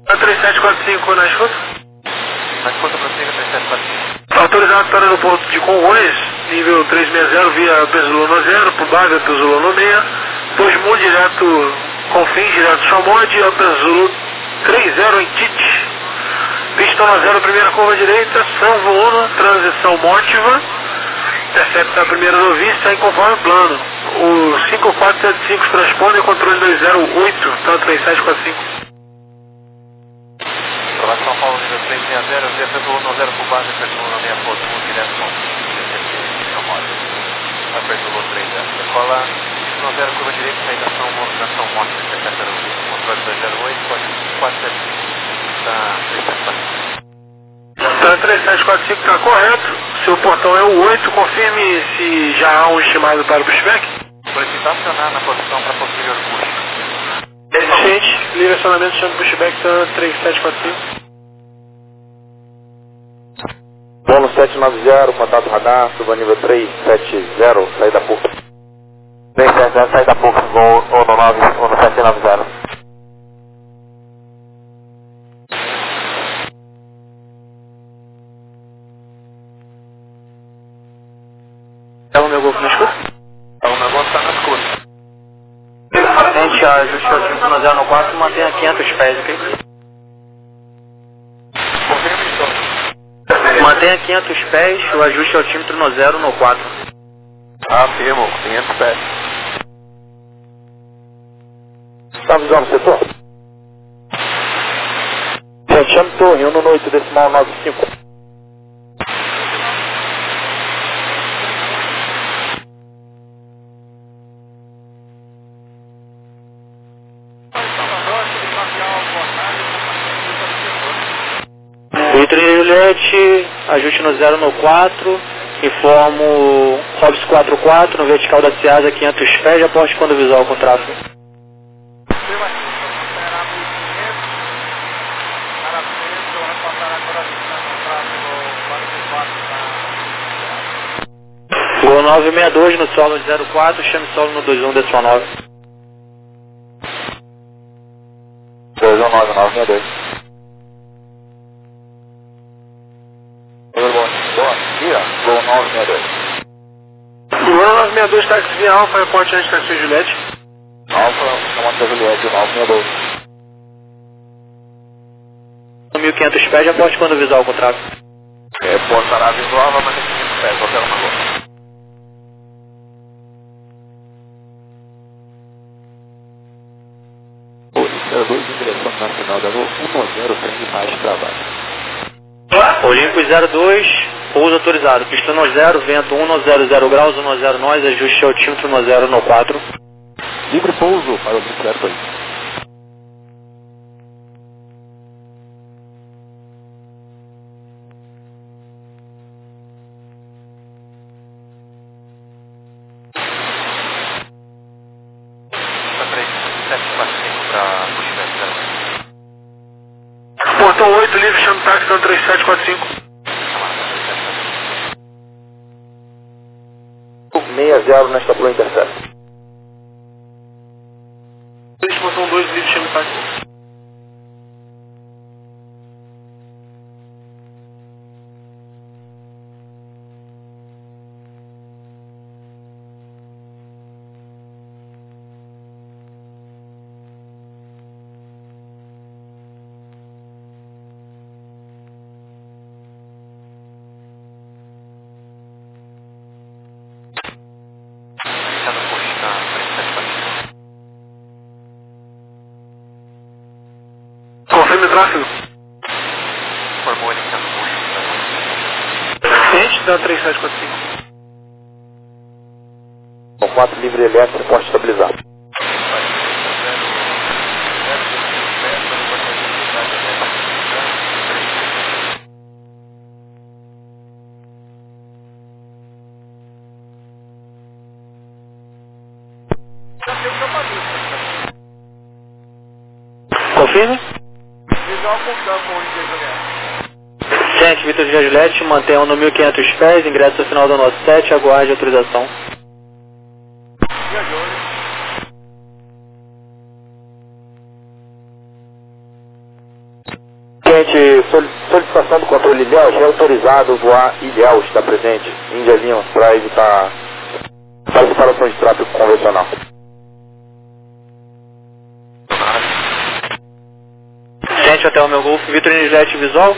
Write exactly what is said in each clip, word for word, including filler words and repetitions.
A três sete quatro cinco na escuta? Na escuta prossiga três sete quatro cinco. Autorizado para o aeroporto de Congonhas, nível trezentos e sessenta via Pesolano zero, por base Pesolano seis, Posmu direto, Confins direto Chamode, Pesolano trinta em Tite. Pista um zero, primeira curva direita, São Voluno, transição Mótiva, intercepta a primeira novice, aí conforme o plano. O cinco quatro sete cinco transponder, controle dois zero oito, tá três sete quatro cinco. Para São Paulo, nível trezentos e sessenta, via Pesolano zero, por base Pesolano seis, Posmu direto Confins, Chamode. Pesolano trinta. Decola, pista um zero, curva direita, saída São Voluno, transição Mótiva, intercepta a novice, controle dois zero oito, código cinco quatro sete cinco. Tá três sete quatro cinco. Tá três sete quatro cinco está correto. Seu portão é o oito, confirme se já há um estimado para o pushback. Solicitar acionar na posição para posterior push. Gente, livre acionamento chama pushback tá três sete quatro cinco. Bônus sete nove zero, contato radar, suba nível três sete zero, saída P U C. três sete zero, saída P U C, voo um no nove, um no sete nove zero. É o meu golfo na escuta? O negócio está na escuta. Gente, ajuste ao cinco zero no quatro, mantenha quinhentos pés, ok? Confirma então. Mantenha quinhentos pés, o ajuste altímetro no zero no quatro. Afirmo, quinhentos pés. Está visando o setor? Gente, chame torre, um no oito, decimal nove cinco. Vitor Juliette, ajuste no zero no quatro, informo Robs quatro quatro, no vertical da Ciasa quinhentos pés, já poste quando visual com tráfego. Gol nove seis dois no solo de zero quatro, chame solo no dois um decimal nove. dois um nove nove seis dois. Bom dia, Gol nove seis dois. Gol nove seis dois, táxi via Alfa, reporte antes táxi Juliette. Alfa, comando Juliette, nove seis dois. mil e quinhentos pés, já poste quando visual com tráfego. É, postará visual, vai manter quinhentos pés, qualquer uma coisa. zero dois em direção nacional da Gol um zero, trem mais para baixo. Olimpo zero dois, pouso autorizado. Pista no zero, vento um no zero zero graus, um no zero nós, ajuste altímetro no zero no quatro. Livre pouso para o Olimpo zero dois. Portão oito, livre, chame táxi no três sete quatro cinco. seis zero nesta Blue Intercept. Portão dois, livre, chame táxi. Confirme o tráfego. Formou ele sendo push. Ciente da três sete quatro cinco. Com quatro livre elétrico, poste estabilizado. Confirme. Visual com campo, onde é Juliette. Gente, Vitor Juliette, mantenham no mil e quinhentos pés, ingresso ao final da nota sete, aguarde a autorização. Viajou, né? Gente, solicitação do controle Ilhéus, é autorizado voar Ilhéus, está presente, Índia Lima, para evitar para separação de tráfego convencional. Gente, até o meu Golfo, Vitor Injet visual.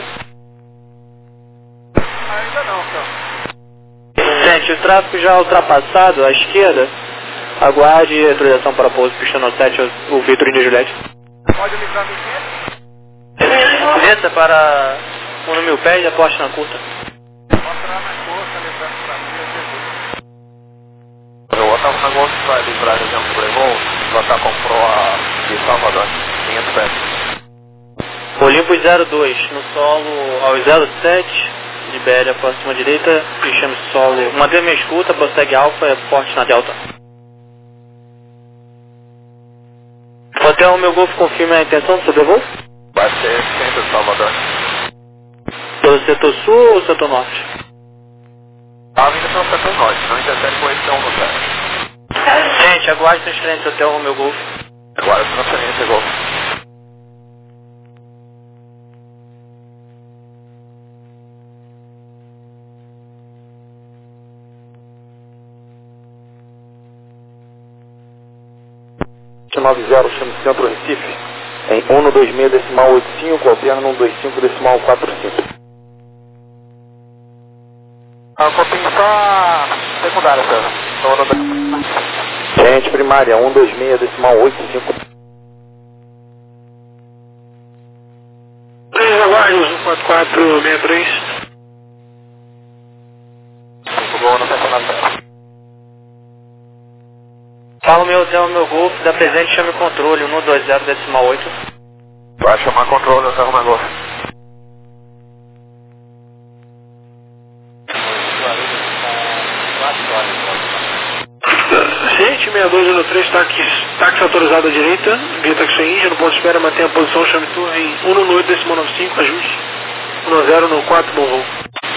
Ainda não, senhor. Gente, o tráfego já ultrapassado à esquerda. Aguarde autorização para pouso, pista no sete, o Vitor India Juliette. Pode livrar do quê? Desça para o número mil pés e aposte na curta. Mostrar na costa, livrando para mim, eu sei. Eu estava na Golf para livrar a região do Brevon, você comprou a de Salvador, quinhentos pés. Olympus zero dois, no solo ao zero sete, libere a próxima direita, fechando o solo. Mantenha minha escuta, prossegue alfa e aporte na delta. Hotel, meu Golfo, confirme a intenção do seu devolvo? Vai ser centro de Salvador. Pelo setor sul ou setor norte? A vinda pelo setor norte, não interfere com esse não, você. Gente, aguarde transferência Hotel, meu Golfo. Agora transferência Golf. nove zero, chama Centro Recife, em cento e vinte e seis decimal oitenta e cinco, alterna cento e vinte e cinco decimal quarenta e cinco. A copinha só secundária, senhor. Gente primária, cento e vinte e seis decimal oitenta e cinco. três aguardos, um quatro quatro seis três. Muito bom, não pensa nada. Fala o meu Hotel, meu Golfo, da presente chame o controle, cento e vinte decimal oito. Vai chamar controle, eu arruma Golf. Gente, sessenta e dois zero três, táxi, táxi autorizado à direita, via taxi Índia, no ponto de espera, mantenha a posição, chame torre em cento e noventa decimal noventa e cinco, ajuste. cento e zero no quatro, bom voo.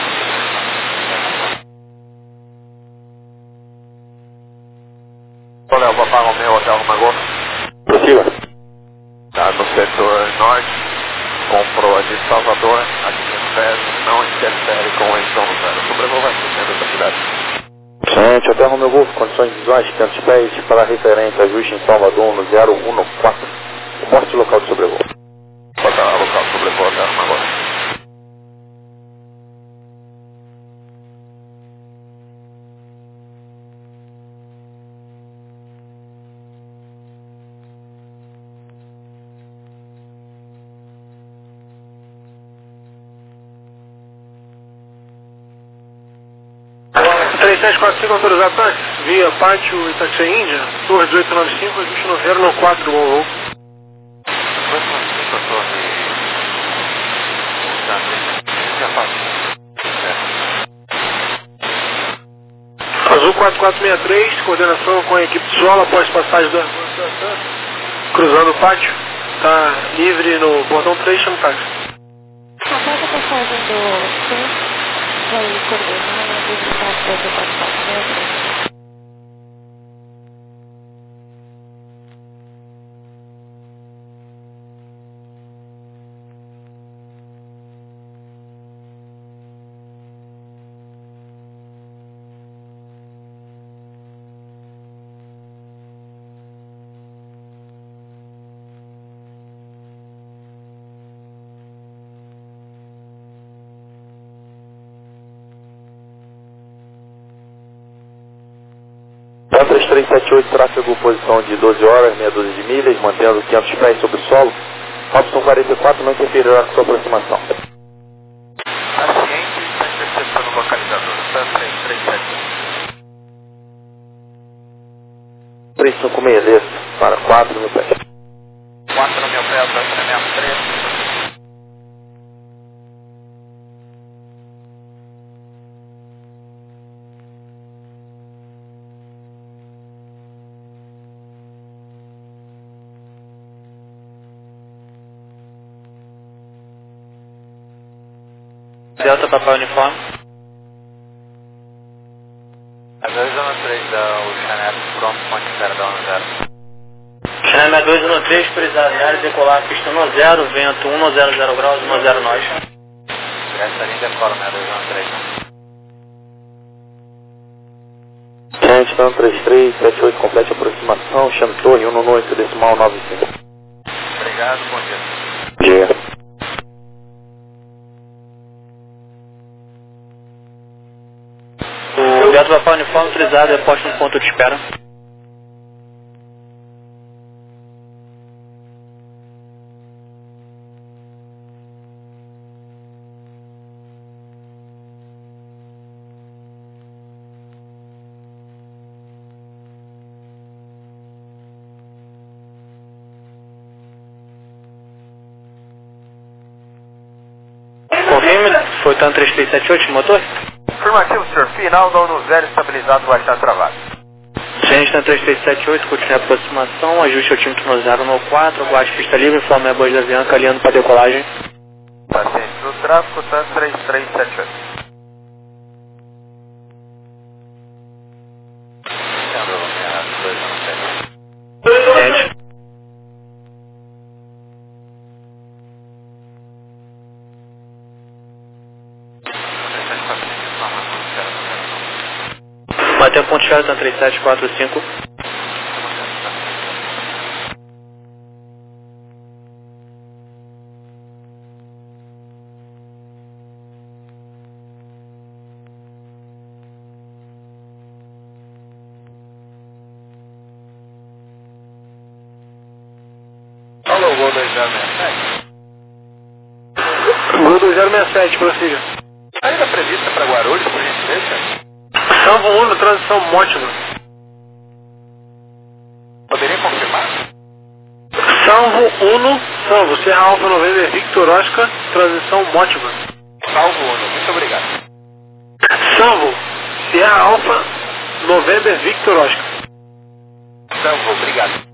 Olha, eu vou pagar o meu hotel arruma Golf. Possível. Tá no setor norte, comprou a de Salvador, a quinhentos pés, não interfere com a edição do zero. Sobrevoo vai ser centro da cidade. Gente, Hotel Romeo Golf, condições visuais, quinhentos pés, para referência, ajuste em Salvador no zero um quatro. Mostre o local de sobrevoo. Botar o local de sobrevoo, Hotel Romeo Golf. três sete quatro cinco autorizado táxi, via Pátio Itaxi Índia, torre dezoito noventa e cinco, ajuste no zero no quatro do bom voo. Azul quatro quatro seis três, coordenação com a equipe de solo após passagem da cruzando o pátio, está livre no bordão três, chama o táxi. Após a passagem do centro, vai coordenar a visitação do quatro quatro seis três. três três sete oito, tráfego, posição de doze horas, meia dúzia de milhas, mantendo quinhentos pés sobre o solo. Opção quarenta e quatro não interferirá com sua aproximação. A ciente está interceptando o localizador, está três três sete um. três cinco seis, desça, para quatro mil pés. quatro mil pés, treinamento três. Delta Papai Uniforme. A dois zero três da Ocean Air, pronto, ponte zero da zero. Channel dois um três, autorizado em área, decolar, pista um zero, vento um zero zero graus, um zero nós. Essa linha decola, né? dois um três. Gente, então três três sete oito, complete aproximação, chame torre um oito decimal nove cinco. Obrigado, bom dia. Dia. O Gato Papá uniforme autorizado, é posto no ponto de espera. Confirme, foi tanto três três sete oito, motor? Afirmativo, senhor. Final da um zero, estabilizado, baixar travado. Gente, tanto três três sete oito, continue a aproximação, ajuste altímetro no zero um quatro, aguarde pista livre, informe a voz da Avianca, alinhando para decolagem. Paciente do tráfego, tanto três três sete oito. Gente. Mantém o ponto de espera, tanto três sete quatro cinco. Alô, Gol dois zero seis sete. Gol dois zero seis sete, prossiga. Ainda prevista para Guarulhos, por gentileza? Salvo um, transição Mótima. Poderia confirmar? Salvo Uno, salvo, Serra Alfa November Victor Oscar, transição Mótima. Salvo Uno, muito obrigado. Salvo, Serra Alfa November Victor Oscar. Salvo, obrigado.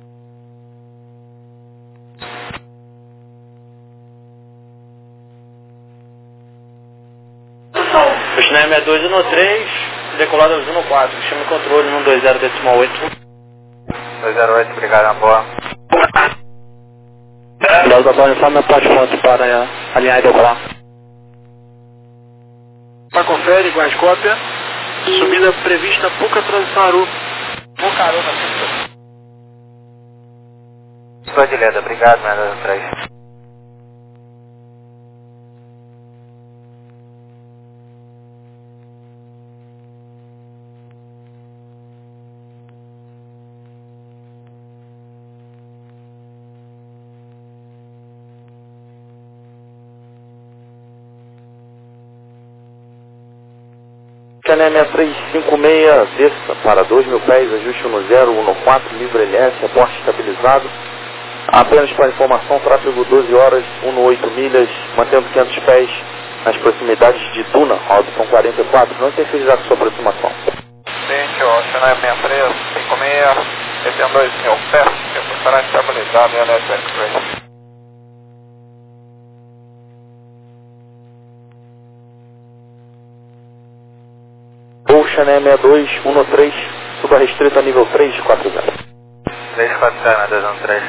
Destinai é dois um três, decolado aos um quatro, chama o controle um dois zero decimal oito. dois zero oito, obrigado, na boa. Galo da Boa informe a parte ponto para alinhar e decolar. Para confere, guarde cópia. Subida prevista, pouca transição Aru. Pucaru na pista. Estou de leda, obrigado, dois três. Cané seis três cinco seis, desça para dois mil pés, ajuste um zero um quatro, livre L S, aporte estabilizado. Apenas para informação, tráfego doze horas, oito milhas, mantendo quinhentos pés nas proximidades de Duna, Robson quarenta e quatro, não interferirá com sua aproximação. Gente, ó, Cané seis três cinco seis, esse é dois mil pés, tempo estará estabilizado em L S X-Ray. Chané seis dois um três, suba restrita nível três quatro zero. três quatro zero, dois um três.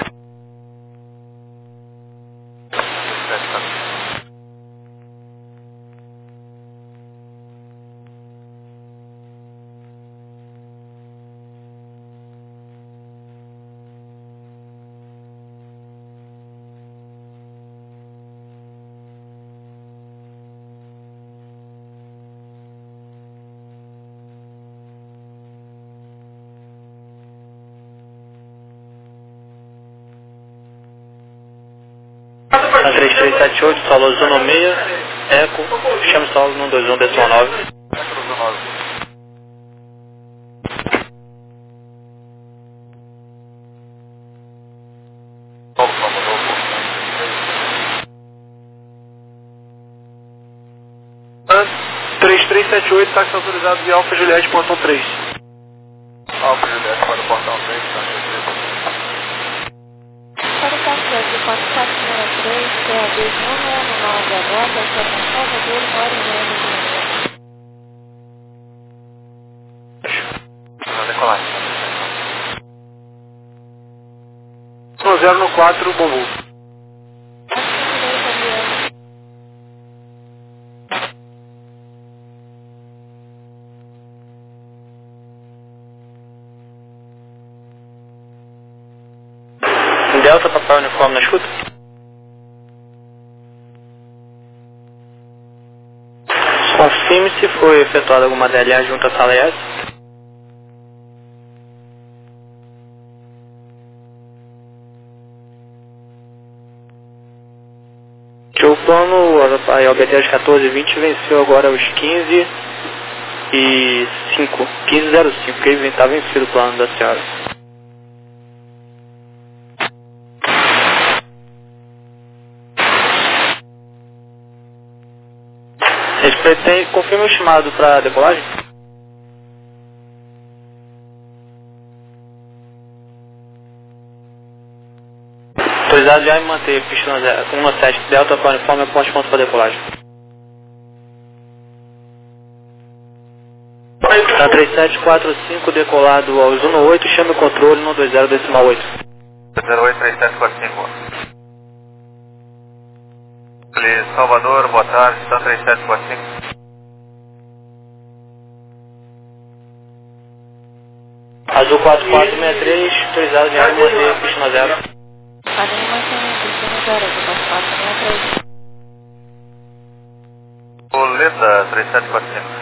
três três sete oito, solo zona seis, eco, chama solo um dois um decimal nove. três três sete oito, táxi autorizado de Alfa Juliette, portão três. Alfa Juliette para o portão três, Para o controle de quatro quatro seis três, C A D um nove agora, estação Salvador, hora e meia de manhã. Vou decolar. pistão zero no quatro, bom voo. Delta, papai uniforme na escuta. Confirme se foi efetuada alguma D L A junto à sala E S. O plano, a O B T às quatorze e vinte venceu agora os quinze e cinco, quinze e zero cinco, que está vencido o plano da senhora. Eles pretendem, confirma o estimado para decolagem? Autorizado já em manter pista um sete Delta para uniforme a ponte ponto para decolagem. Tá três sete quatro cinco decolado aos um oito, chame o controle no dois zero decimal oito. zero oito três sete quatro cinco. Salvador, boa tarde, está três sete quatro cinco. Azul quatro quatro seis três, autorizado já em manter pista zero. Podem manter pista zero, Azul quatro quatro seis três. Boleta, três sete quatro cinco.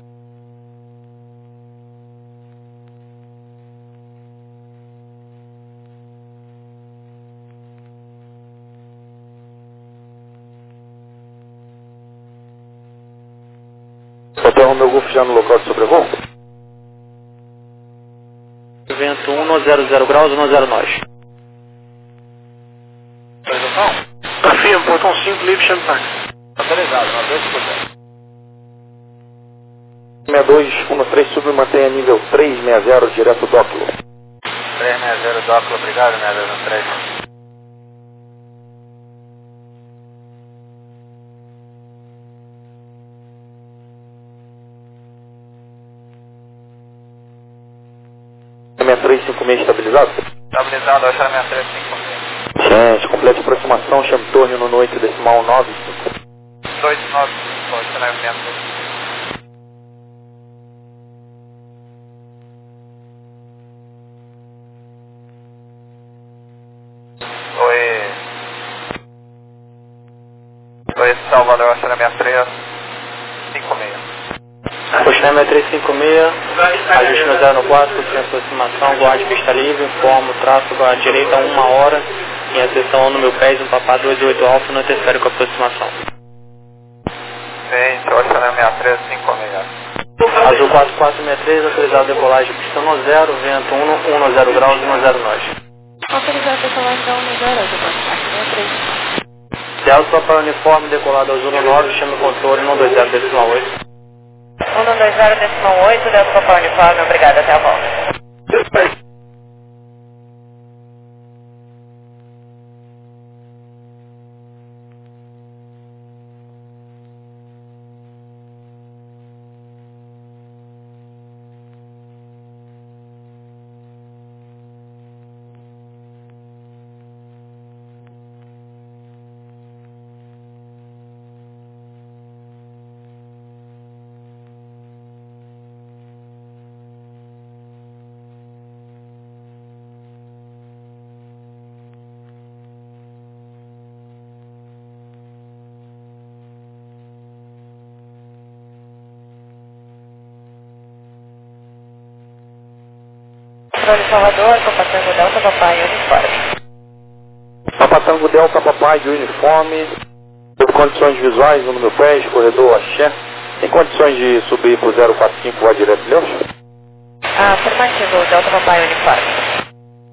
Hotel Romeo Golf já no local de sobrevoo? Vento um zero zero graus, um zero nós. Afirma, portão cinco, livre, chame táxi. Autorizado, nós dois por cento. seis dois um três, sub mantenha nível três seis zero, direto dócilo. três seis zero, dócilo, obrigado, seis dois um três. seis três cinco seis estabilizado? Estabilizado, eu chamo seis três cinco seis. Gente, complete aproximação, chame torre no oito decimal nove cinco. dois nove cinco, eu chamo seis três. Oi. Oi, Salvador, eu chamo seis três cinco seis. Coxinha seis três cinco seis, ajuste no zero no quatro, curtindo aproximação, guarde pista livre, informo, tráfego à direita uma hora, em acessão no meu pés, um papá dois oito Alfa, não interfere com a aproximação. Sim, eu chamo seis três cinco seis. Azul quatro quatro seis três, autorizado decolagem, pista no zero, vento um zero graus, um zero nós. Autorizado decolagem da um zero, Azul quatro quatro seis três. Delta para uniforme decolado aos um nove, chame o controle no dois zero decimal oito. um dois zero decimal oito, Delta para uniforme, obrigado, até a volta. Controle Salvador, Papatango Delta, Papai, uniforme. Papatango Delta, Papai de uniforme. Por condições visuais, no meu pé, corredor axé. Tem condições de subir para o zero quatro cinco voar direto Deus? Ah, afirmativo, Delta, Papai, uniforme.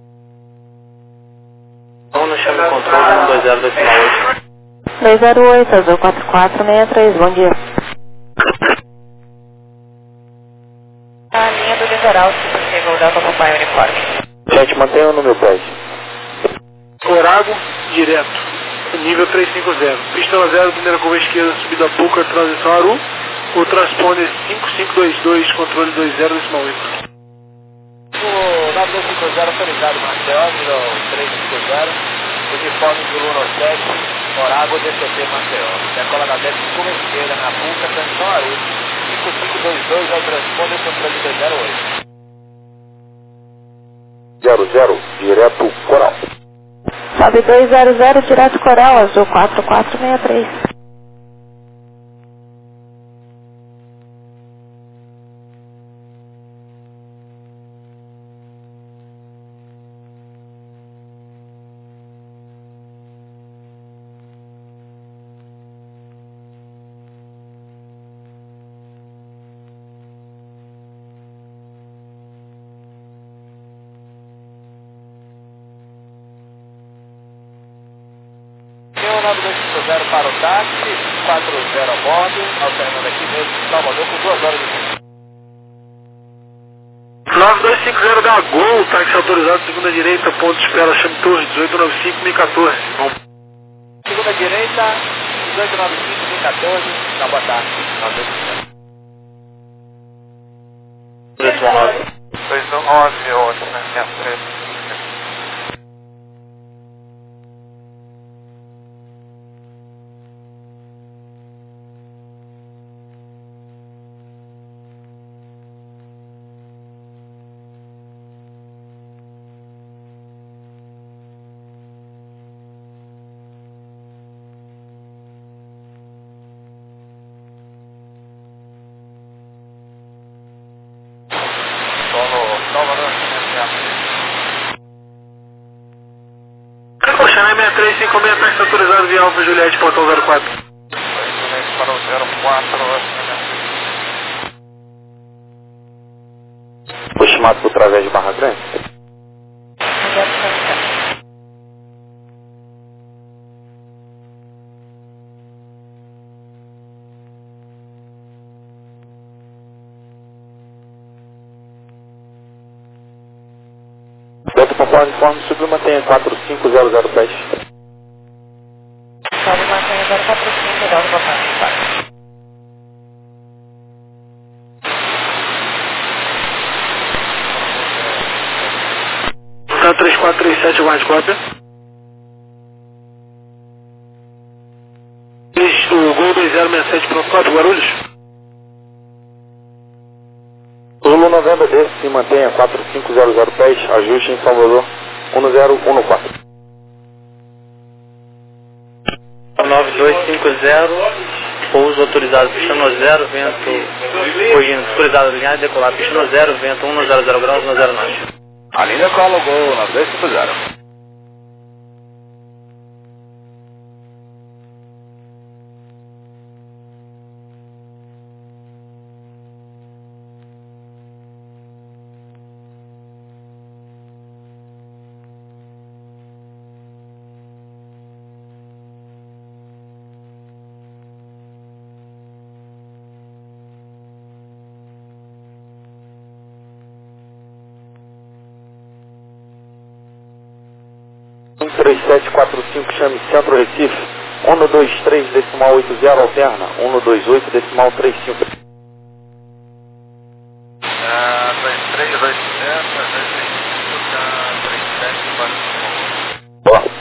Vamos no chame o controle no dois zero decimal oito. dois zero oito, Azul quatro quatro seis três, bom dia. A linha do litoral, se possível, Delta, Papai, uniforme. Gente, mantenha no meu pé. Orago, direto. Nível trezentos e cinquenta. Pista zero, primeira curva esquerda, subida Puca, transição Aru. O transponder cinco cinco dois dois, controle dois zero decimal oito. O nove dois cinco zero, autorizado Maceió, nível três cinco zero, uniforme do Luna sete, Morago D C P Maceió. Decola da dez curva esquerda na Puca, São Aruto, cinco cinco dois dois ao transponder, controle dois zero oito. zero zero, direto Coral. Sobe dois zero zero, direto Coral, azul quatro quatro seis três. nove dois cinco zero para o táxi, quatro zero a bordo, alternando aqui mesmo, Salvador com duas horas de tempo. nove dois cinco zero da Gol, táxi autorizado, segunda direita, ponto de espera, chame Torres, dezoito noventa e cinco, mil e quatorze. Segunda direita, dezoito noventa e cinco, mil e quatorze, na boa tarde, nove dois cinco zero. dois nove, ótimo, né? Minha frente. Chame seis três cinco seis, táxi autorizado via Alfa Juliette, portão zero quatro. Para o zero quatro, foi chamado por através de Barra Grande? Delta Papai Uniforme, subiu, mantenha quatro cinco zero zero pés. Sobe, mantenha zero quatro cinco, Delta Papai Uniforme. Tá três quatro três sete, guarde cópia. O Gol dois zero seis sete, pronto, cópia, Guarulhos. Zulu Novembro D, se mantenha quatro cinco zero zero pés, ajuste em Salvador, um zero um quatro. nove dois cinco zero, pouso autorizado, pista no zero, vento, corrigindo, autorizado alinhado, decolar, pista no zero, vento um zero zero graus, um zero nove. A linha cola o Gol, nove dois cinco zero. um três sete quatro cinco, chame Centro Recife, um dois três decimal oito zero, alterna, um dois oito decimal três cinco. Ah, dois três dois zero, dois três cinco, três sete quatro cinco. Boa.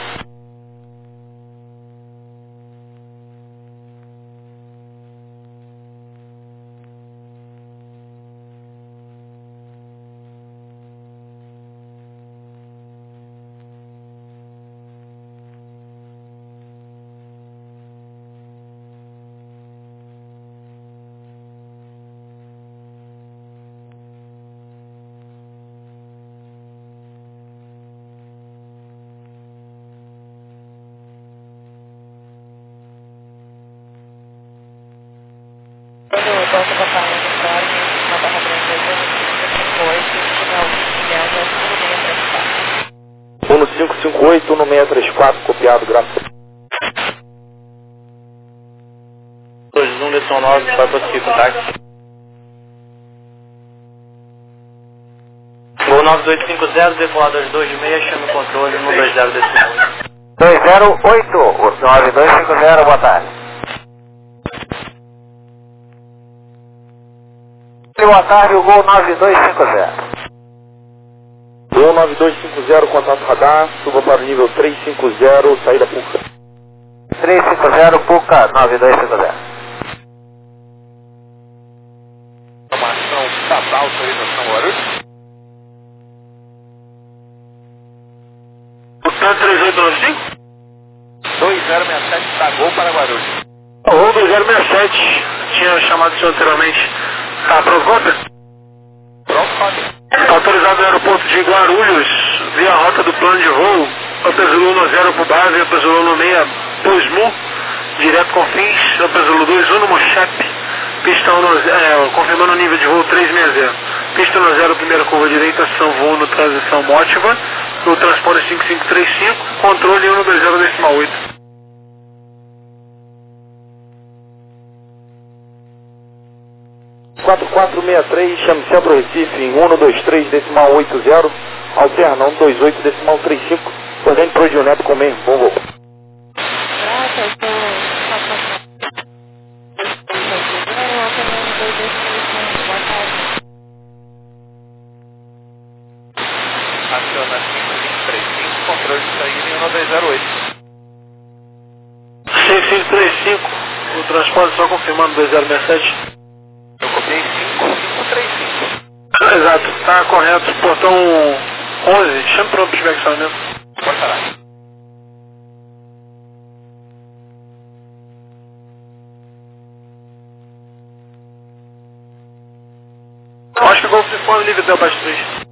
Delta Papai Uniforme, na Barra Grande, um cinco cinco oito, um seis três quatro, copiado, graças. dois um, lição nove, vai prosseguir com táxi. Gol nove dois cinco zero, decolar dois dois seis, chame o controle, um dois zero decimal oito. dois zero oito, o nove dois cinco zero, boa tarde. Boa tarde, o Gol nove dois cinco zero. um nove dois cinco zero, contato radar, suba para o nível trezentos e cinquenta, saída Puca. trezentos e cinquenta, Puca, nove dois cinco zero. Informação, tá, autorização, Guarulhos. Puta três oito nove cinco? dois zero seis sete, tá, gol para Guarulhos. O dois zero seis sete, tinha chamado o senhor anteriormente. Tá, pronto, conta? Pronto, pode. Autorizado no aeroporto de Guarulhos, via rota do plano de voo, Opezulu no zero para o base, Opezulu no seis, dois mu, direto com fins, Opezulu dois um no Mochep, pista um no, é, confirmando o nível de voo trezentos e sessenta, pista no zero, primeira curva direita, ação voo no transição Motiva, no transponder cinco cinco três cinco, controle um no dois zero decimal oito. quatro quatro seis três, chame Centro Recife em um dois três decimal oito zero, alterna um dois oito decimal trinta e cinco, corrente para o Dioneto com meio, bom voo. Aciona cinco cinco três cinco, controle de saída em um dois zero oito. cinco cinco três cinco, o transporte só confirmando dois zero seis sete. Eu copiei cinco cinco três cinco. Exato, tá correto, portão onze, chame para o subexcionamento. Pode parar. Eu acho que o Golf de Fone livre até o baixo três.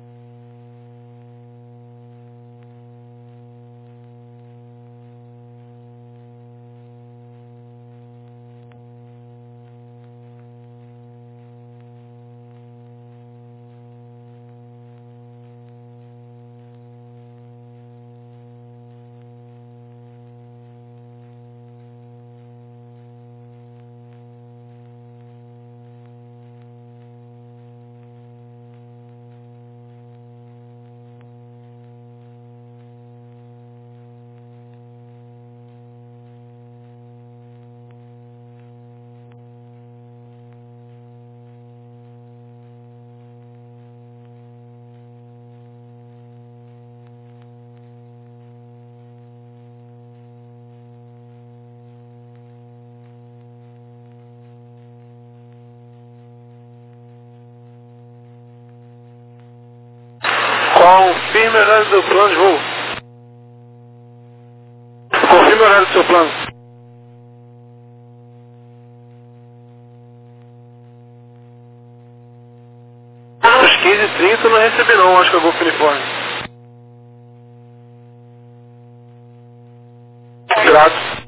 Confirme o horário do plano de voo. Confirme o horário do seu plano. Às quinze e trinta não recebi não, acho que é o Golf Uniforme. Grato.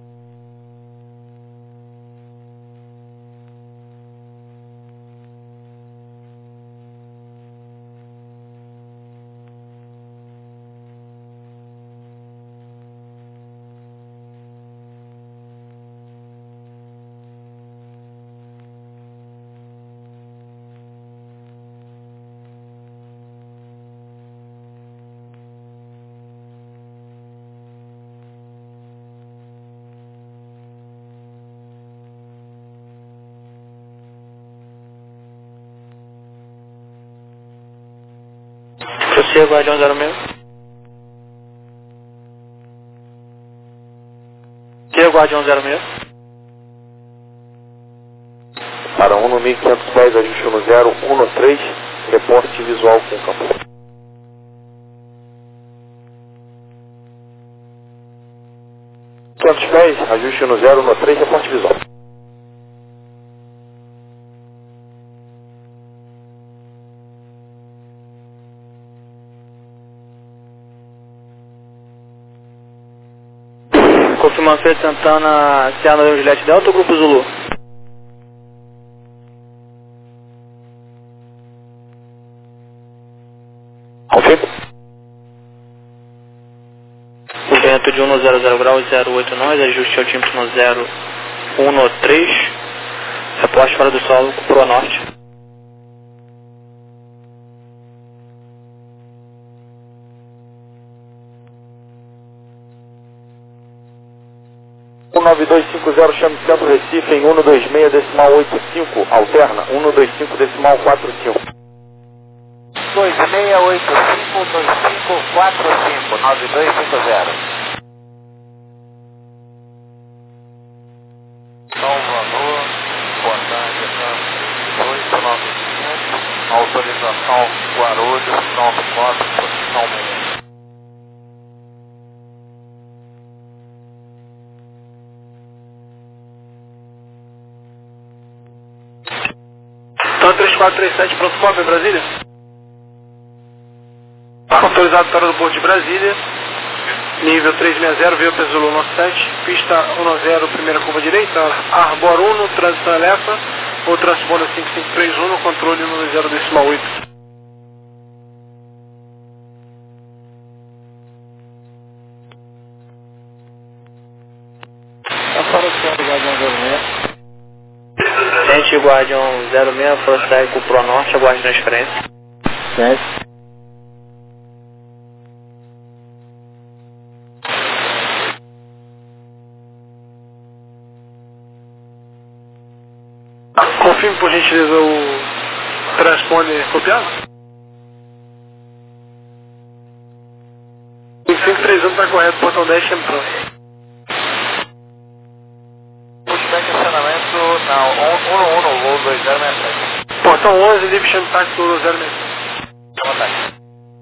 Você, Guardião zero seis. Você, Guardião zero seis. Para um no mil e quinhentos pés, ajuste no zero um três, reporte visual com campo. quinhentos pés, ajuste no zero um três, reporte visual. Confirmação de Santana, Serra Novembro Juliette Delta ou Grupo Zulu? Confirma. O vento de um zero zero graus, zero oito nós, ajuste altímetro no zero um três, reporte fora do solo, pro norte. um nove dois cinco zero, chame Centro Recife em um dois seis decimal oito cinco, alterna um dois cinco decimal quatro cinco. dois seis oito cinco dois cinco quatro cinco nove dois cinco zero. Salvador, boa tarde, oito nove cinco, autorização Guarulhos, nove quatro, posição um. Então três quatro três sete, pronto, cópia, Brasília? Autorizado para o aeroporto de Brasília, nível três seis zero, veio para Zulu sete, pista dez, primeira curva direita, Arbor um, transição Elefa, ou transponder cinco cinco três um, controle número zero decimal oito. Agora o senhor do Guardião zero seis. Gente, Guardião zero seis, prossegue com o Pro Norte, aguarde transferência. Sete. Confirme, por gentileza, o transponder copiado. cinco cinco três um está correto, portão dez, Chempron. Pushback acionamento na um um um, voo dois zero seis três. Portão onze, livre Chemptaxi, zero seis três. Boa tarde.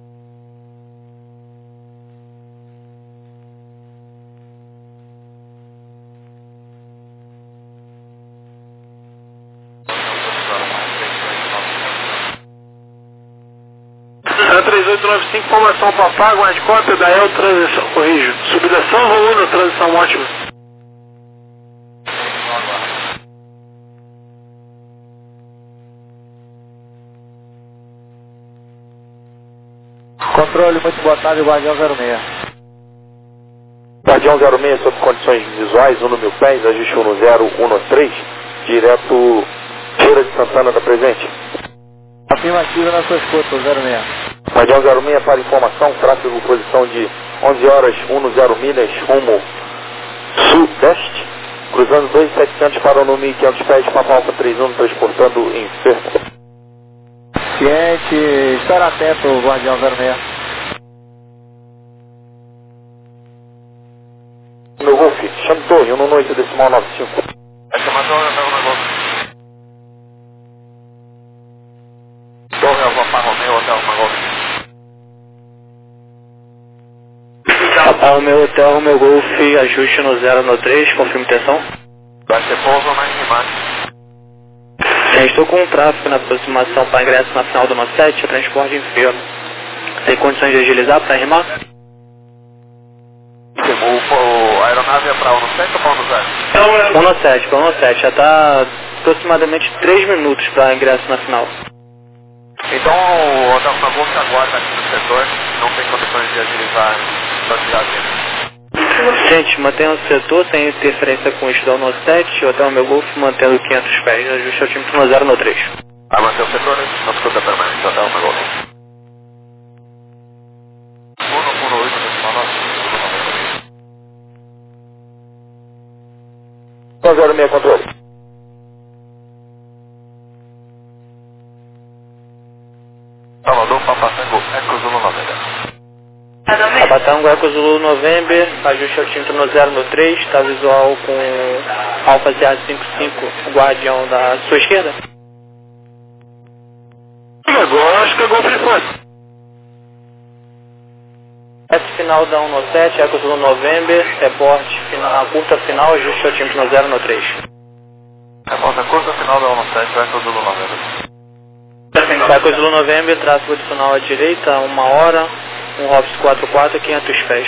três oito nove cinco, formação Papá, guarde cópia da El, transição, corrijo. Subida São Raul, transição ótima. Controle, muito boa tarde, Guardião zero seis. Guardião zero seis, sob condições visuais, um no mil pés, ajuste um no zero, um no três, direto Feira de Santana da Presente. Afirmativa na sua escuta, zero seis. Guardião zero seis, para informação, tráfego posição de onze horas, um no zero milhas, rumo sudeste, cruzando dois mil e setecentos para no mil e quinhentos pés, Papa Alfa trinta e um, transportando enfermo. Ciente, estar atento, Guardião zero seis. No Golf, chame torre, um no oito decimal nove cinco. Essa matou eu pego na Golf. Torre Alfa Romeo, Hotel Alfa Golf. Papa Romeo, Hotel Romeo Golf, ajuste no zero no três, confirme intenção. Vai ser pouso na Inimax. Estou com um tráfego na aproximação para ingresso na final do nosso sete, transporte enfermo. Tem condições de agilizar para rimar? O, o, a aeronave é para um no sete ou para um no zero? um no sete, para um no sete, já está aproximadamente três minutos para ingresso na final. Então o Hotel Alfa Golf aguarda aqui no setor, não tem condições de agilizar para tirar dele. Gente, mantenha o setor sem interferência com o estudão no sete, Hotel Meu Golf mantendo quinhentos pés, ajuste ao time no zero no três. Ah, manter o setor, não escuta permanente, Hotel Meu Golf. um no oito, decimal nove cinco. zero seis, controle. Salvador, Papatango, Eco Zulu noventa. Papatango, Eco Zulu November, ajuste ao time no zero no três, está visual com Alfa Z A cinquenta e cinco, guardião da sua esquerda. Agora acho que é Golf de fora. S final da um no sete, Eco Zulu November, reporte final, curta final, ajuste ao time no zero no três. Reporta curta final da um no sete, Eco Zulu noventa. Eco Zulu November, tráfego adicional à direita, uma hora, um Hops quatro quatro, quinhentos pés.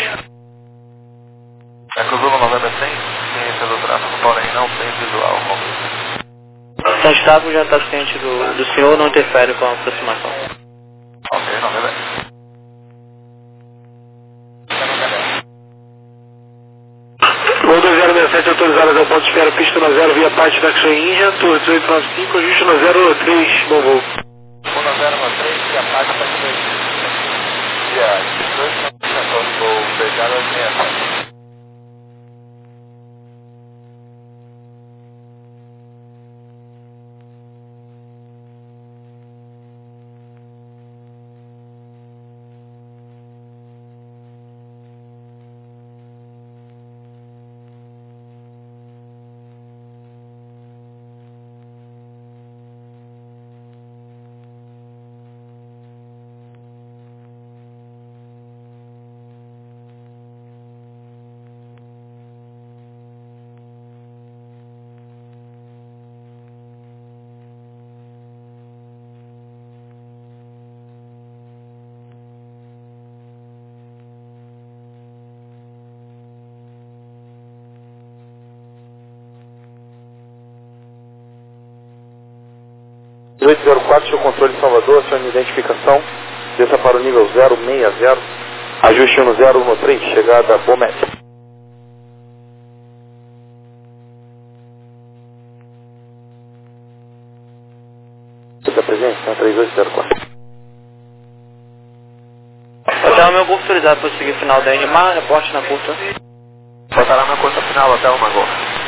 Eco Zulu noventa sem ciência do tráfego, porém não tem visual. Então o tráfego já está ciente do, do senhor, não interfere com a aproximação. Ok, não, beleza. Gol dois zero seis sete, autorizado ao ponto de espera, pista no zero, via parte da Xinja, Tour dezoito nove cinco, ajuste no zero três, bom voo. um zero três, via parte da Xinja. Dia dezoito, o beijado é meia. dezoito zero quatro, seu controle Salvador, sua identificação. Desça para o nível zero seis zero. Ajuste um zero um três, chegada Bomet. Está presente, está três oito zero quatro. Hotel meu Golfo autorizado para seguir final da N M A, reporte na curta. Botará na curta final, Hotel Magor.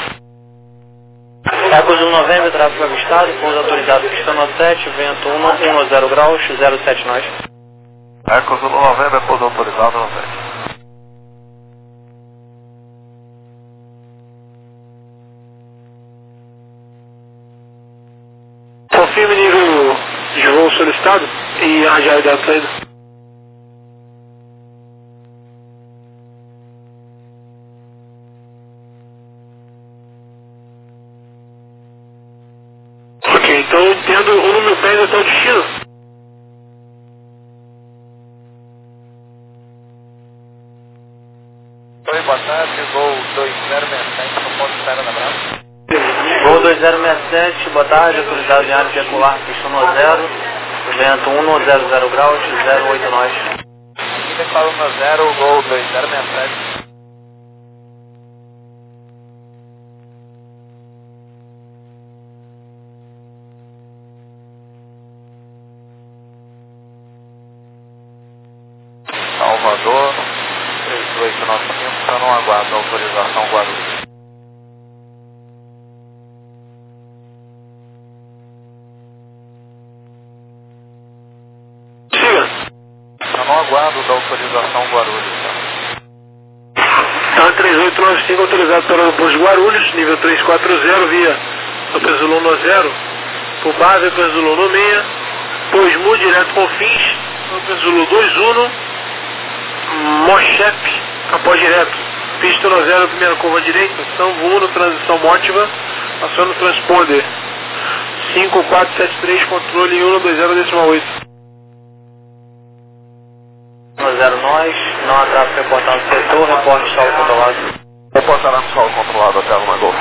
Ecos um Novembro, tráfego avistado, pouso autorizado pista no sete, vento um um zero graus, zero sete nós. Ecos um Novembro, pouso autorizado no sete. Confirme nível de voo solicitado e a já da saída. Ok, então eu entendo o número pés até o destino. Oi, boa tarde, voo dois zero seis sete, no ponto espera da Brava. Voo dois zero seis sete, boa tarde, autorizado em área de decolar, pista no zero, vento um zero zero graus, zero oito nós. Aqui declara no zero, voo dois zero seis sete. Salvador, três oito nove cinco, está no aguardo, autorização Guarulhos. Siga. Está no aguardo da autorização Guarulhos. Tá, três oito nove cinco autorizado para o aeroporto de Guarulhos, nível três quatro zero, via Lopes Zulu zero, por base Lopes Zulu seis, Posmu direto com fins, Lopes Zulu dois um, Mochep, após direto, pista no zero, primeira curva direita, Sambo um, transição mótiva, aciona o transponder, cinco quatro sete três, controle um dois zero decimal oito. zero nós, não há tráfego reportado no setor, reporte solo controlado. Reportará no solo controlado, Hotel Magor.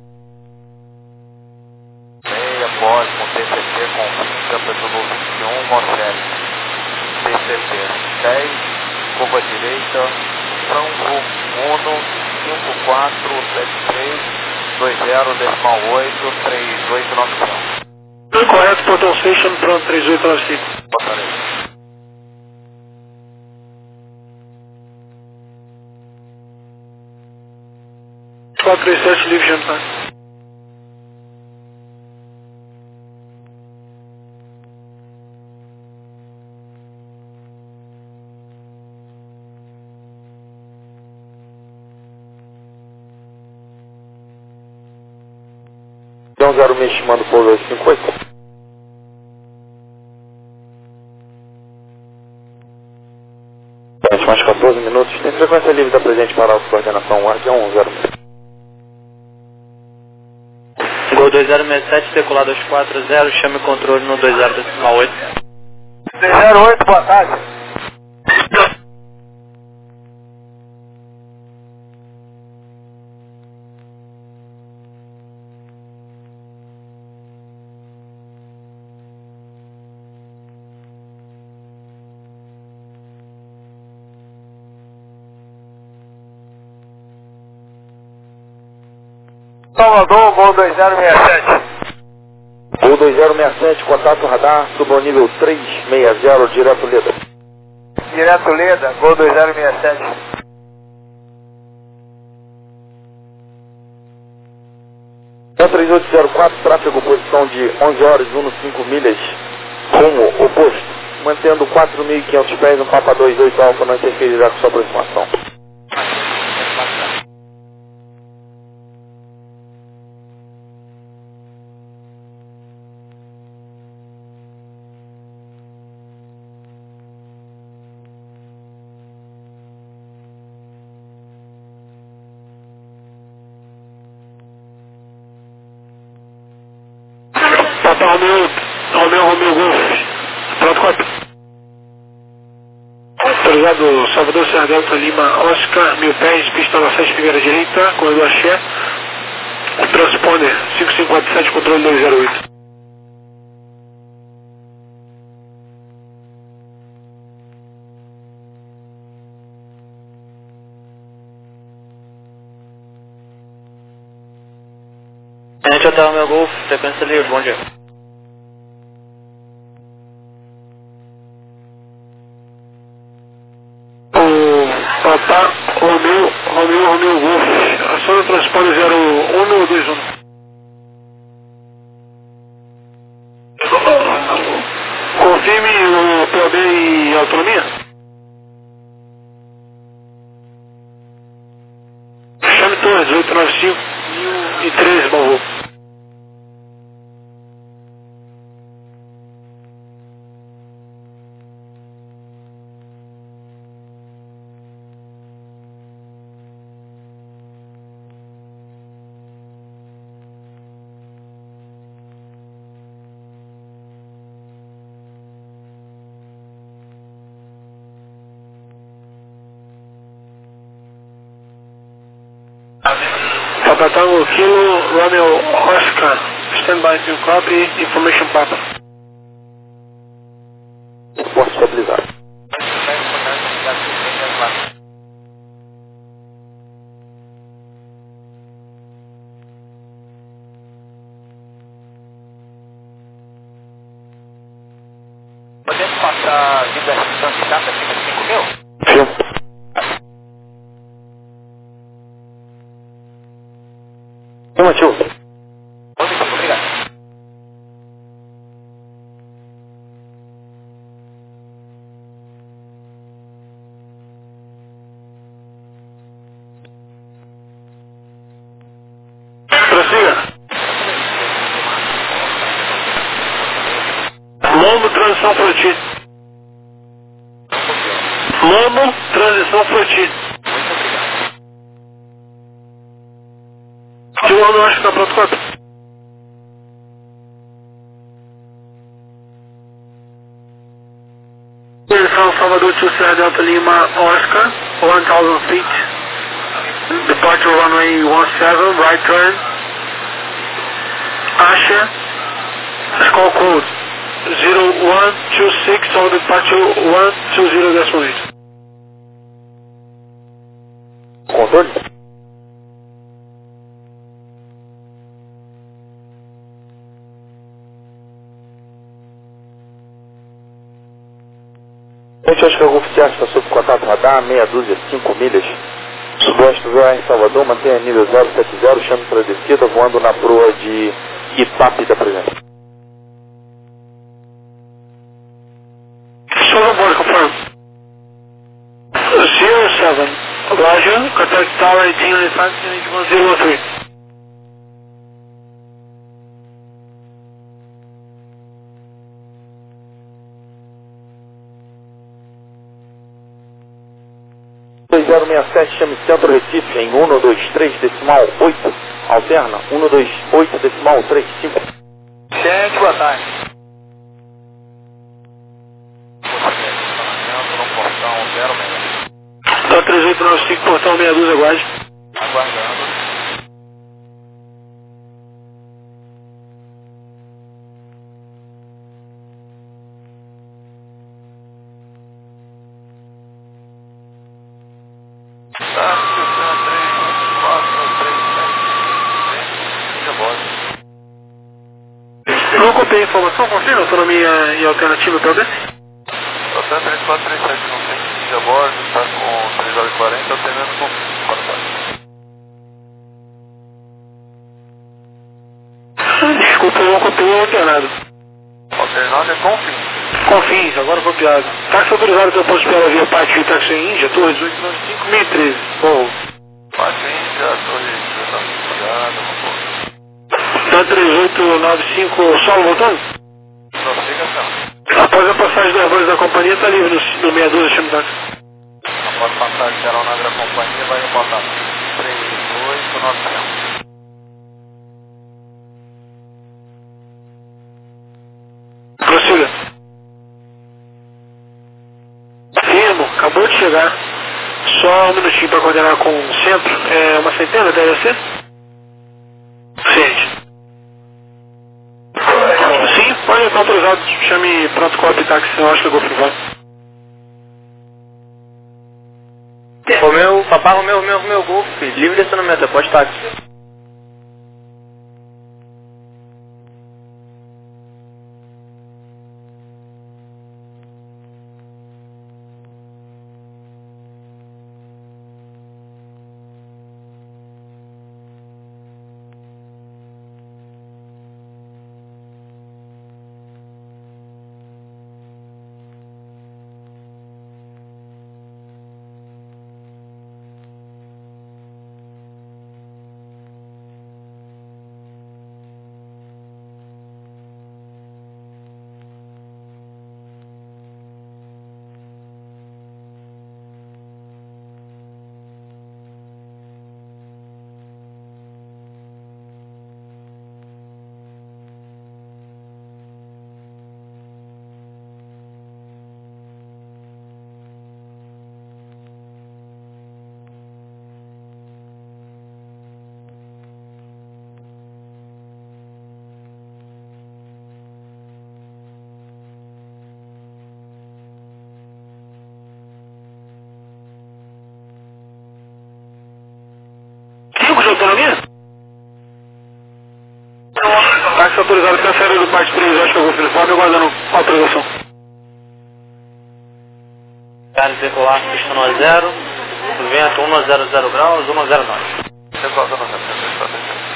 Meia, pós, com T C P, com Campo Zulu vinte e um, Mochep, T C P dez, curva direita, Sambo um, cinco quatro sete três, dois zero decimal oito, três oito nove cinco. Correto, portão station, pronto, três oito nove cinco. Botarei. quatro três sete, livre jantar. Então zero seis estimando pouso oito cinco oito. Mais quatorze minutos. Tem frequência livre da presente para a coordenação Guardião um zero seis. Gol dois zero seis sete, decolar dois quatro zero, chame controle no dois zero decimal oito. dois zero oito, boa tarde. Salvador, voo dois zero seis sete. Voo dois zero seis sete, contato radar, suba ao nível três seis zero, direto Leda. Direto Leda, voo dois zero seis sete. três oito zero quatro, tráfego posição de onze horas e quinze milhas, rumo oposto, mantendo quatro mil e quinhentos pés, um Papa dois oito Alfa não interferirá com sua aproximação. Papa Romeu, Romeu, Romeu Golf, pronto, quatro. Autorizado Salvador Serra Delta Lima Oscar, mil pés, pista na sete, primeira direita, corredor Axé, transponder cinco cinco quatro sete, controle dois zero oito. Sete Hotel Romeo Golf, sequência livre, bom dia. O Papá Romeu, Romeu, Romeu Golf, ação do transponder zero um ou dois um. Confirme o P O B e autonomia. Chame Torres, oito nove cinco mil e treze, Baú. Papa Tango Kilo Romeo Oscar, stand by to copy, information Papa. Posso estabilizar. Podemos passar liberação de data acima de cinco mil? Sim. Afirmativo. Muito obrigado. Prossiga. Lombo, transição Floti. Lombo, transição Floti. De um ano eu acho que dá pronto quatro. Direção Salvador to Serra Delta Lima Oscar, one thousand feet. Departure runway one seven, right turn. Asha, call code zero one two six, on departure one two zero decimal eight. Controle? Gente, acho que o oficial está sob contato radar, meia dúzia, cinco milhas. Sudoeste V O R Salvador, mantenha nível zero sete zero, chame para descida, voando na proa de Ipape da presença. Solar board confirm. zero seven, Roger, contact tower eighteen ninety-five, one zero three. dois zero seis sete, chame Centro Recife em um dois três decimal oito, alterna um dois oito decimal três cinco. Gente, boa tarde. Tá três oito nove cinco, portão meia dúzia, aguarde. Aguardando. Não copiei a informação, confirma autonomia e alternativa P O B? Hotel três quatro três sete, não tem que a bordo, está com três horas e quarenta, alternando com Desculpa, eu não copiei alternado. alternado é com fim. Confins, agora copiado. Táxi autorizado pelo posto de Pela Via Pátio e Táxi Índia, Torres oito nove cinco, mil e treze. Bom. Pátio Índia, Torres, já está ligado, Tá três oito nove cinco, solo voltando? prossiga, não. Após a passagem das vozes da companhia, está livre no, no meia dúzia, chame táxi. Após passagem da aeronave da companhia, vai botar três oito nove zero. Prossiga. Firmo, acabou de chegar. Só um minutinho para coordenar com o centro. É uma centena, deve ser? Ciente. Sim, pode estar autorizado. Chame pronto copy táxi, eu acho que eu vou frivar. Romeu, Papá Romeu, Romeu, Romeu Golf, livre estacionamento, pode táxi. táxi autorizado até a saída do Parque três, acho que eu vou uniforme, aguardando autorização. Carne decolar, pista no zero, vento um zero zero graus, um zero nove. Central zona zero, três quatro três sete.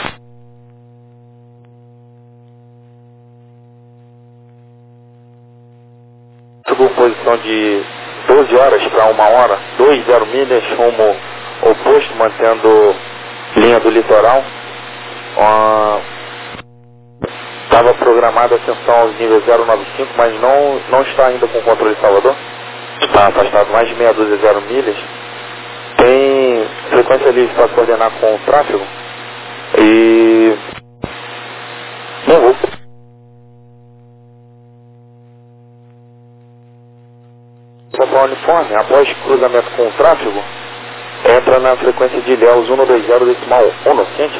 Subiu posição de doze horas para uma hora, dois zero milhas, rumo oposto, mantendo linha do litoral. Estava programada a ascensão aos níveis zero nove cinco, mas não, não está ainda com controle de Salvador. Está afastado mais de meia dúzia de zero milhas. Tem frequência livre para coordenar com o tráfego. E... não vou. Para o uniforme, após cruzamento com o tráfego, entra na frequência de Ilhéus cento e vinte decimal um, ciente?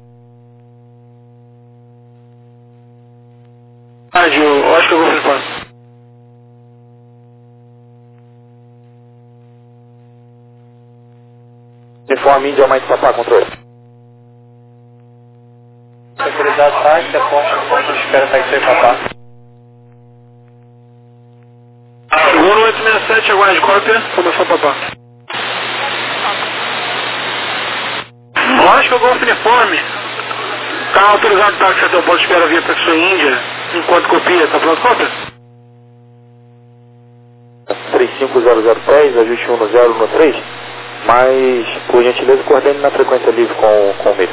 Rádio, eu acho que eu vou uniforme. Uniforme Índia mais papá, controle. Autoridade táxi, aposta no ponto de espera táxi e papá. Seguro oito seis sete, aguarde cópia, começou a papar. Eu acho que eu vou uniforme. Carro autorizado táxi até o ponto de espera via Taxi Índia, enquanto copia, tá pronto cópia? três cinco zero zero três, ajuste um zero um três, mas por gentileza coordene na frequência livre com, com o meio.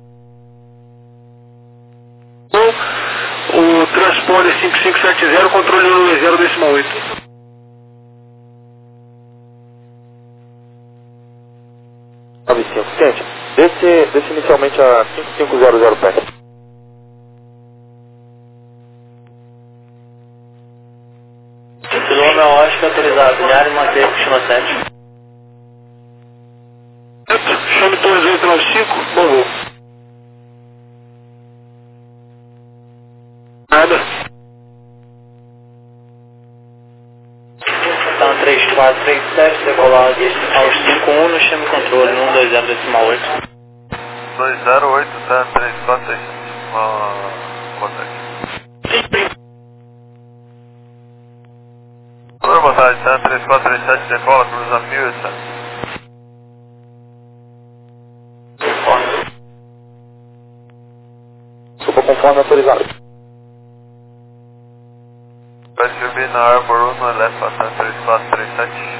O transponder cinco cinco sete zero, controle um zero decimal oito. nove cinco, ciente. Desce, desce inicialmente a cinco cinco zero zero pé. Quilômetro ótica autorizado, Linhar e manter Cristina sete. Chame dois oito nove cinco, bom voo. Nada. Então três quatro três sete, decolar aos cinco um no chame controle, um dois zero decimal oito. dois zero oito zero três quatro três sete. Boa tarde. Alô, boa tarde, Sam três quatro três sete, decola para o desafio, Sam. Suba conforme autorizado. Vai subir na Arbor um, no left Sam três quatro três sete.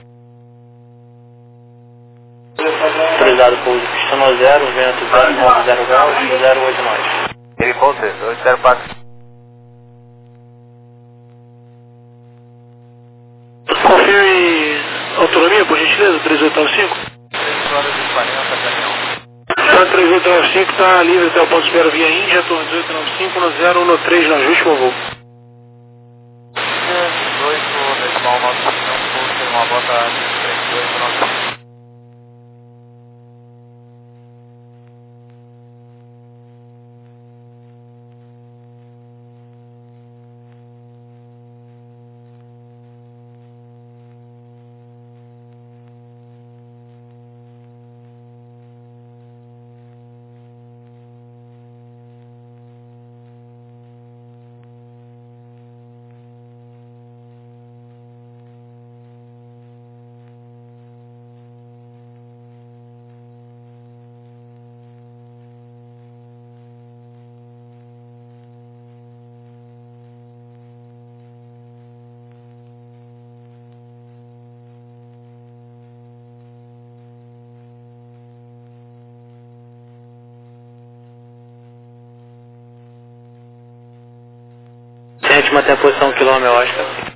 Autorizado pouso pista no zero, vento zero nove zero graus, zero oito nove. Ele ponto dois zero quatro. Confirme autonomia, por gentileza, três oito nove cinco. três horas e quarenta, caminhão. Tá, três oito nove cinco está livre até o ponto de espera via Índia, torre dezoito nove cinco no zero um três no ajuste, por favor. dezoito decimal nove cinco, tem uma bota três dois nove cinco. Tente manter a posição quilômetro ótica.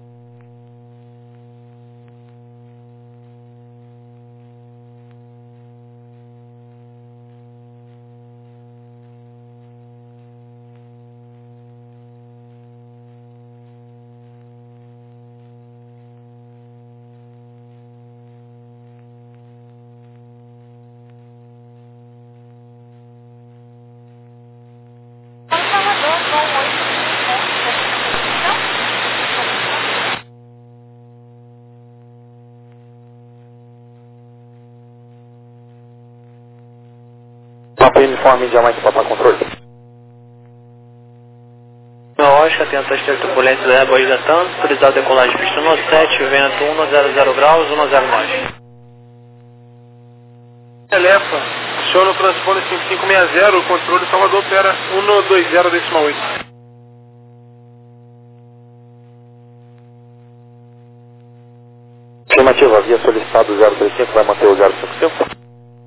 Mapa uniforme Índia mais papá, controle. Oscar, atento às turbulências da Airbus da TAM, autorizado decolagem pista um sete, vento um zero zero graus, um zero nove. Telefa, aciona o transponder cinco cinco seis zero, o controle Salvador opera um dois zero decimal oito. Afirmativa, havia solicitado zero três cinco, vai manter o zero cinco cinco.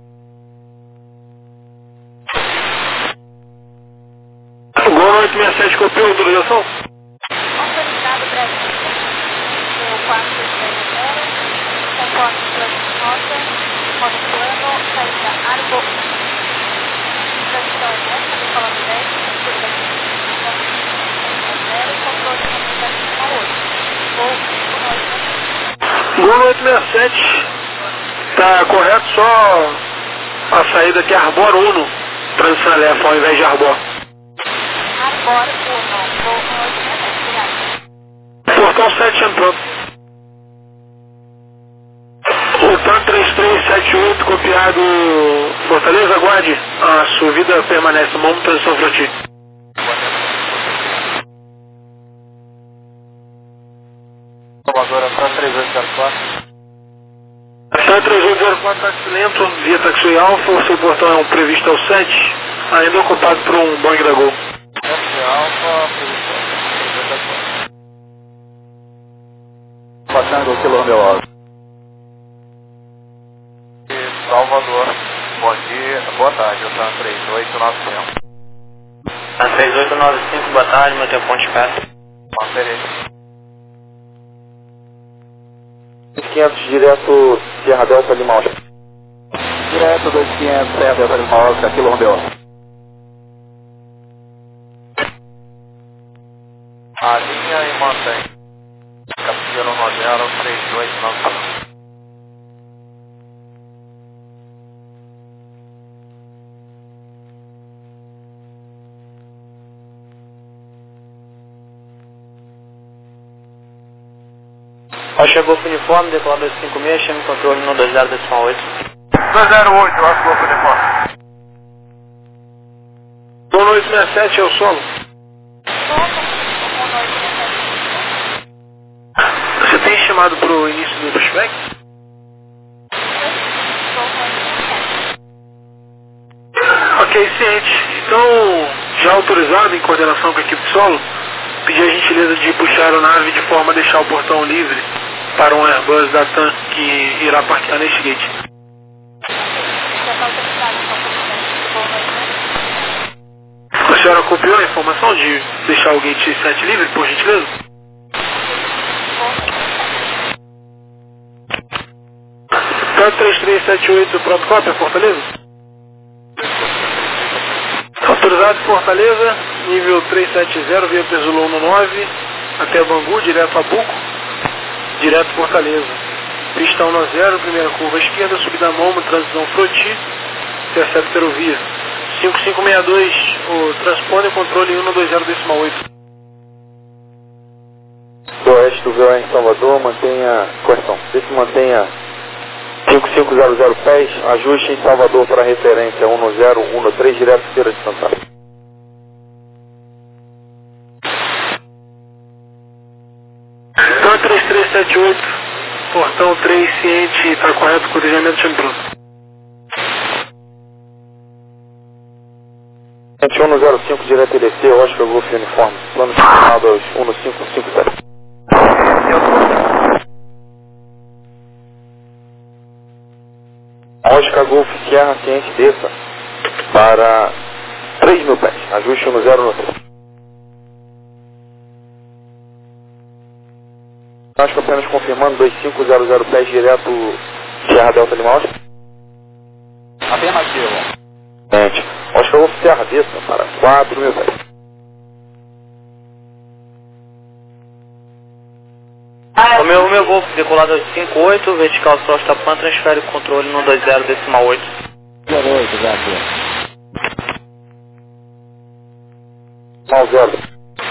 Gol oito seis sete, copiou a autorização? Autorizado Brasil, o quatro zero zero, conforme plano de nota, modo plano, saída Argo um. Transição é essa, decolando dez, curva cinco zero, controle zero oito. Gol Gol oito seis sete, tá correto, só a saída aqui é Arbor Uno, transição Alefa ao invés de Arbor. Arbor Uno, gol oito seis sete, obrigado. Portão sete entrando. O TAM três três sete oito copiado Fortaleza, aguarde. A subida permanece, mão transição Froti. Salvador, TAM três oito zero quatro. TAM três oito zero quatro, táxi lento, via Taxi Alfa, o seu portão é um previsto ao sete, ainda ocupado por um Boeing da Gol. Taxi Alfa, previsão. Passando o quilômetro. Salvador, bom dia, boa tarde, o TAM três oito nove cinco. TAM três oito nove cinco, boa tarde, meu tempo ponte perto. Manterei. quinhentos direto Sierra Delta Lima Oscar. Direto dois quinhentos Sierra Delta Lima Oscar, quilômetro. A linha e mantém. Capitano Rodelo três oito nove cinco. Oscar Golf Uniforme, decolado dois cinco seis, chame controle um dois zero decimal oito. dois zero oito, Oscar Golf Uniforme. Gol oito seis sete é o solo. Você tem estimado para o início do pushback? Ok, ciente. Então, já autorizado em coordenação com a equipe de solo, pedi a gentileza de puxar a aeronave de forma a deixar o portão livre para um Airbus da TAM que irá parquear neste gate. A senhora copiou a informação de deixar o gate sete livre, por gentileza? TAM três três sete oito, pronto, cópia, Fortaleza? Autorizado Fortaleza, nível três sete zero, via Pesulo um nove, até Bangu, direto a Buco, direto Fortaleza. Pista um zero, primeira curva esquerda, subida Momo, transição Froti, intercepto ferrovia. cinco cinco seis dois, o transponder, controle um dois zero decimal oito. Do oeste do V O em Salvador, mantenha, correção, se mantenha cinco cinco zero zero pés, ajuste em Salvador para referência um zero um três, direto Feira de Santana. TAM três três sete oito, portão três ciente, está correto, cotejamento chame pronto. um zero cinco, direto I D C, Oscar Golf Uniforme, plano estimado aos um cinco cinco sete. Oscar Golf Sierra ciente, desça para três mil pés, ajuste um zero um três. Oscar apenas confirmando dois cinco zero zero pés, direto Sierra Delta Lima Oscar. Afirmativo. Gente, Oscar Golf Sierra, desça para quatro mil pés. O meu, o meu Golf decolado oito cinco oito, vertical Frosta Pan, transfere o controle no um dois zero decimal oito. zero oito, exato. Mal zero.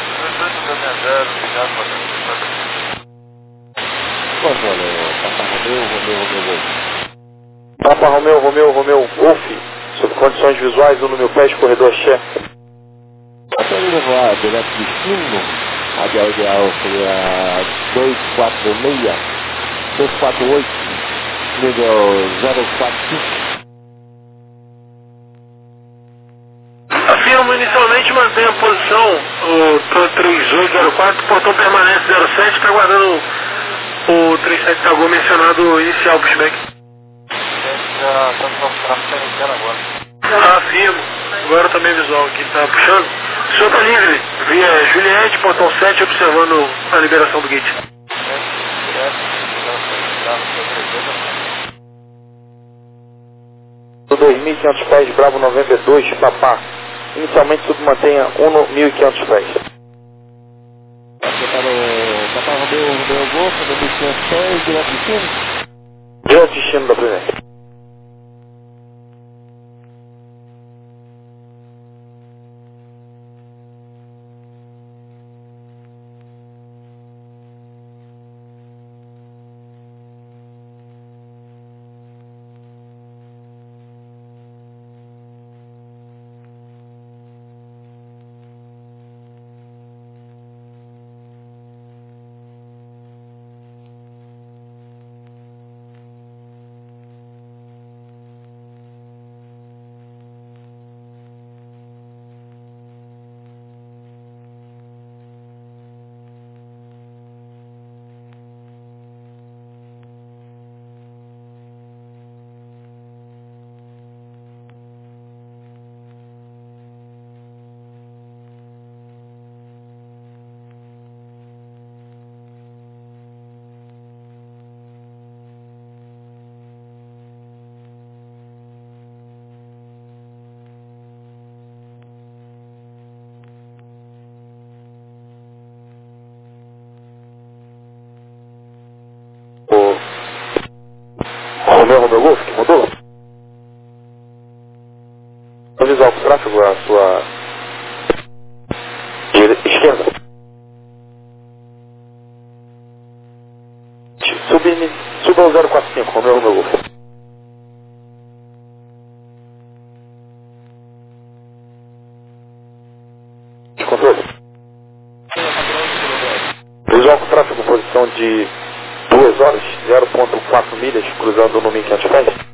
Papa Romeu, Romeu, Romeu, Golf, sob condições visuais, um no meu pé, corredor chefe. Até ele levar direto de cima. Radial ideal seria dois quatro seis, dois quatro oito, nível zero quatro cinco. A firma inicialmente mantém a posição, o três oito zero quatro, portão permanente zero sete, está aguardando o trinta e sete Tagô mencionado inicial, pushback. Já estamos com o tráfego iniciando agora. Afirmo, agora também visual aqui, está puxando. O senhor está livre, via Juliette, portão sete, observando a liberação do gate. dois mil e quinhentos pés, Bravo noventa e dois, Papá. Inicialmente submantenha mil e quinhentos pés. Aqui para o Papá Romeu, Romeu Golfo, mil e quinhentos pés, direto destino? Direto destino da presença. Romeu, Romeu Golfo, que mudou? Visual para o tráfego, a sua esquerda. Subi, suba ao zero quatro cinco, Romeu, Romeu Golfo. De controle. Visual para o tráfego, posição de duas horas, zero ponto quatro milhas, cruzando no mil e quinhentos pés.